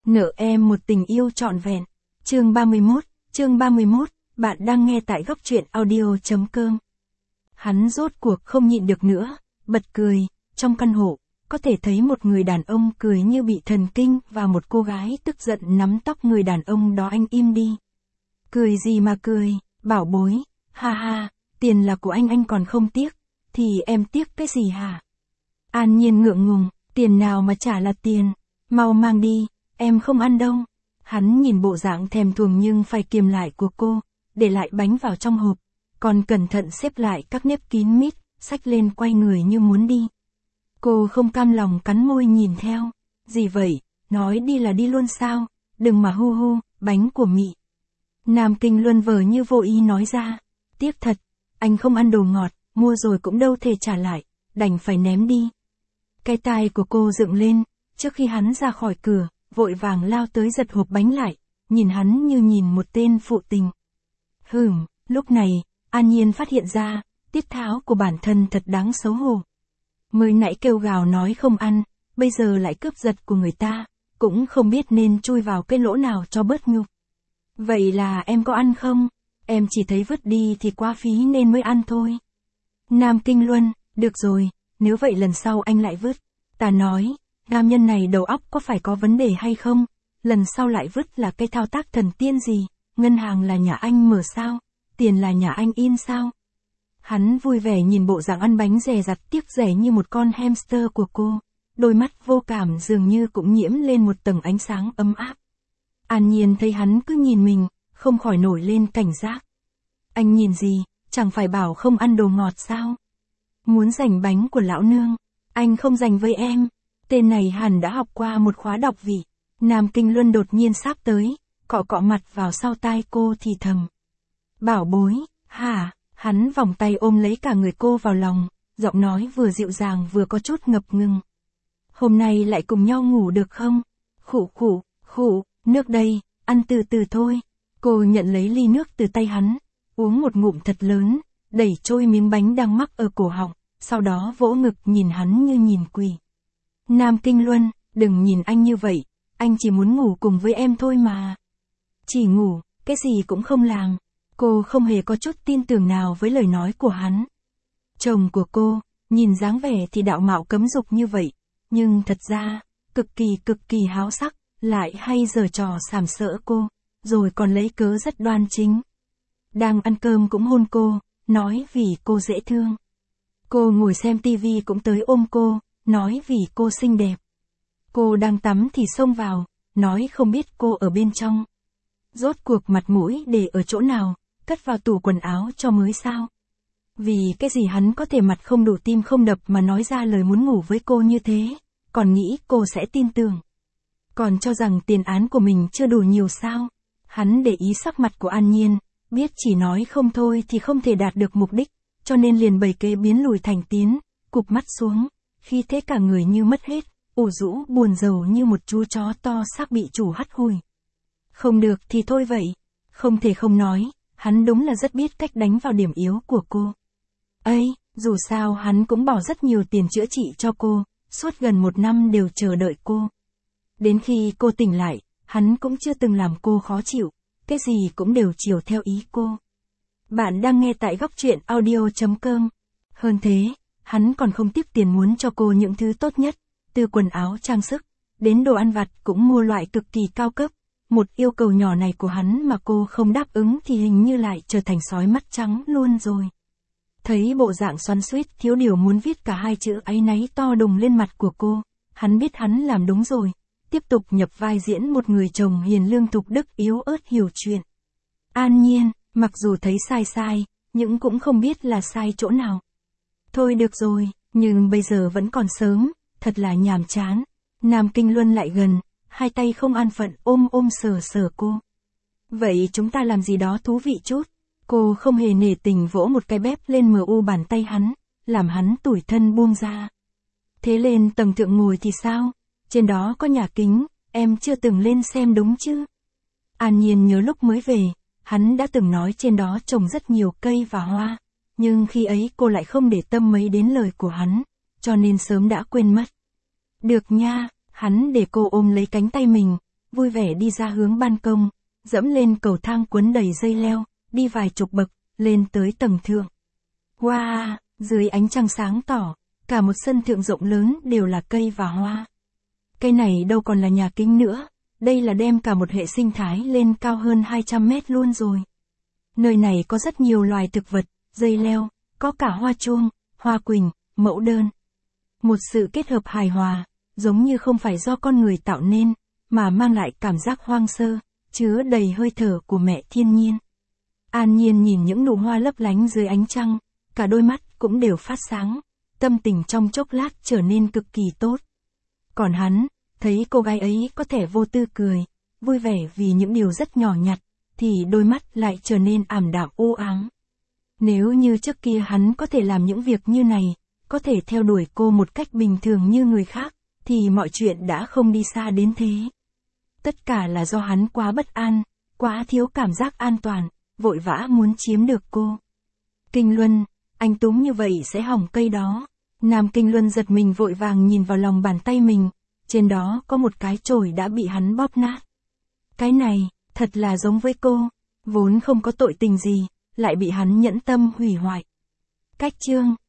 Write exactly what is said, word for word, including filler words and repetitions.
Nợ em một tình yêu trọn vẹn. Chương ba mươi mốt, chương ba mươi mốt, bạn đang nghe tại góc truyện audio.com. Hắn rốt cuộc không nhịn được nữa, bật cười, trong căn hộ, có thể thấy một người đàn ông cười như bị thần kinh và một cô gái tức giận nắm tóc người đàn ông đó. Anh im đi. Cười gì mà cười, bảo bối, ha ha, tiền là của anh anh còn không tiếc, thì em tiếc cái gì hả? An Nhiên ngượng ngùng, tiền nào mà chả là tiền, mau mang đi, em không ăn đâu. Hắn nhìn bộ dạng thèm thuồng nhưng phải kiềm lại của cô, để lại bánh vào trong hộp, còn cẩn thận xếp lại các nếp kín mít, xách lên quay người như muốn đi. Cô không cam lòng cắn môi nhìn theo, gì vậy, nói đi là đi luôn sao, đừng mà hu hu, bánh của Mị. Nam Kinh Luân vờ như vô ý nói ra, tiếc thật, anh không ăn đồ ngọt, mua rồi cũng đâu thể trả lại, đành phải ném đi. Cái tai của cô dựng lên, trước khi hắn ra khỏi cửa, vội vàng lao tới giật hộp bánh lại, nhìn hắn như nhìn một tên phụ tình. Hừm, lúc này, An Nhiên phát hiện ra, tiết tháo của bản thân thật đáng xấu hổ. Mới nãy kêu gào nói không ăn, bây giờ lại cướp giật của người ta, cũng không biết nên chui vào cái lỗ nào cho bớt nhục. Vậy là em có ăn không? Em chỉ thấy vứt đi thì quá phí nên mới ăn thôi. Nam Kinh Luân, được rồi, nếu vậy lần sau anh lại vứt. Ta nói, nam nhân này đầu óc có phải có vấn đề hay không? Lần sau lại vứt là cái thao tác thần tiên gì? Ngân hàng là nhà anh mở sao? Tiền là nhà anh in sao? Hắn vui vẻ nhìn bộ dạng ăn bánh dè dặt tiếc rẻ như một con hamster của cô. Đôi mắt vô cảm dường như cũng nhiễm lên một tầng ánh sáng ấm áp. An Nhiên thấy hắn cứ nhìn mình, không khỏi nổi lên cảnh giác. Anh nhìn gì, chẳng phải bảo không ăn đồ ngọt sao? Muốn giành bánh của lão nương, anh không giành với em. Tên này hẳn đã học qua một khóa đọc vị. Nam Kinh Luân đột nhiên sáp tới, cọ cọ mặt vào sau tai cô thì thầm. Bảo bối, hả? Hắn vòng tay ôm lấy cả người cô vào lòng, giọng nói vừa dịu dàng vừa có chút ngập ngừng. Hôm nay lại cùng nhau ngủ được không? Khụ khụ, khụ, nước đây, ăn từ từ thôi. Cô nhận lấy ly nước từ tay hắn, uống một ngụm thật lớn, đẩy trôi miếng bánh đang mắc ở cổ họng, sau đó vỗ ngực nhìn hắn như nhìn quỷ. Nam Kinh Luân, đừng nhìn anh như vậy, anh chỉ muốn ngủ cùng với em thôi mà. Chỉ ngủ, cái gì cũng không làm. Cô không hề có chút tin tưởng nào với lời nói của hắn. Chồng của cô, nhìn dáng vẻ thì đạo mạo cấm dục như vậy, nhưng thật ra, cực kỳ cực kỳ háo sắc, lại hay giở trò sàm sỡ cô, rồi còn lấy cớ rất đoan chính. Đang ăn cơm cũng hôn cô, nói vì cô dễ thương. Cô ngồi xem tivi cũng tới ôm cô, nói vì cô xinh đẹp. Cô đang tắm thì xông vào, nói không biết cô ở bên trong. Rốt cuộc mặt mũi để ở chỗ nào, cất vào tủ quần áo cho mới sao. Vì cái gì hắn có thể mặt không đủ tim không đập mà nói ra lời muốn ngủ với cô như thế, còn nghĩ cô sẽ tin tưởng. Còn cho rằng tiền án của mình chưa đủ nhiều sao. Hắn để ý sắc mặt của An Nhiên, biết chỉ nói không thôi thì không thể đạt được mục đích, cho nên liền bày kế biến lùi thành tiến, cụp mắt xuống, khi thế cả người như mất hết, ủ rũ buồn rầu như một chú chó to xác bị chủ hắt hủi. Không được thì thôi vậy, không thể không nói, hắn đúng là rất biết cách đánh vào điểm yếu của cô. Ây, dù sao hắn cũng bỏ rất nhiều tiền chữa trị cho cô, suốt gần một năm đều chờ đợi cô. Đến khi cô tỉnh lại, hắn cũng chưa từng làm cô khó chịu, cái gì cũng đều chiều theo ý cô. Bạn đang nghe tại góc truyện audio.com. Hơn thế, hắn còn không tiếc tiền muốn cho cô những thứ tốt nhất, từ quần áo trang sức, đến đồ ăn vặt cũng mua loại cực kỳ cao cấp. Một yêu cầu nhỏ này của hắn mà cô không đáp ứng thì hình như lại trở thành sói mắt trắng luôn rồi. Thấy bộ dạng xoắn xuýt thiếu điều muốn viết cả hai chữ áy náy to đùng lên mặt của cô, hắn biết hắn làm đúng rồi, tiếp tục nhập vai diễn một người chồng hiền lương thục đức yếu ớt hiểu chuyện. An Nhiên, mặc dù thấy sai sai, nhưng cũng không biết là sai chỗ nào. Thôi được rồi, nhưng bây giờ vẫn còn sớm, thật là nhàm chán. Nam Kinh Luân lại gần, hai tay không an phận ôm ôm sờ sờ cô. Vậy chúng ta làm gì đó thú vị chút. Cô không hề nể tình vỗ một cái bép lên mờ u bàn tay hắn, làm hắn tủi thân buông ra. Thế lên tầng thượng ngồi thì sao? Trên đó có nhà kính, em chưa từng lên xem đúng chứ? An Nhiên nhớ lúc mới về, hắn đã từng nói trên đó trồng rất nhiều cây và hoa, nhưng khi ấy cô lại không để tâm mấy đến lời của hắn, cho nên sớm đã quên mất. Được nha, hắn để cô ôm lấy cánh tay mình, vui vẻ đi ra hướng ban công, dẫm lên cầu thang quấn đầy dây leo, đi vài chục bậc, lên tới tầng thượng. Wow, dưới ánh trăng sáng tỏ, cả một sân thượng rộng lớn đều là cây và hoa. Cây này đâu còn là nhà kính nữa, đây là đem cả một hệ sinh thái lên cao hơn hai trăm mét luôn rồi. Nơi này có rất nhiều loài thực vật, dây leo, có cả hoa chuông, hoa quỳnh, mẫu đơn. Một sự kết hợp hài hòa, giống như không phải do con người tạo nên, mà mang lại cảm giác hoang sơ, chứa đầy hơi thở của mẹ thiên nhiên. An Nhiên nhìn những nụ hoa lấp lánh dưới ánh trăng, cả đôi mắt cũng đều phát sáng, tâm tình trong chốc lát trở nên cực kỳ tốt. Còn hắn, thấy cô gái ấy có thể vô tư cười, vui vẻ vì những điều rất nhỏ nhặt, thì đôi mắt lại trở nên ảm đạm u ám. Nếu như trước kia hắn có thể làm những việc như này, có thể theo đuổi cô một cách bình thường như người khác, thì mọi chuyện đã không đi xa đến thế. Tất cả là do hắn quá bất an, quá thiếu cảm giác an toàn, vội vã muốn chiếm được cô. Kinh Luân, anh Túng như vậy sẽ hỏng cây đó. Nam Kinh Luân giật mình vội vàng nhìn vào lòng bàn tay mình, trên đó có một cái chổi đã bị hắn bóp nát. Cái này, thật là giống với cô, vốn không có tội tình gì, lại bị hắn nhẫn tâm hủy hoại. Cách chương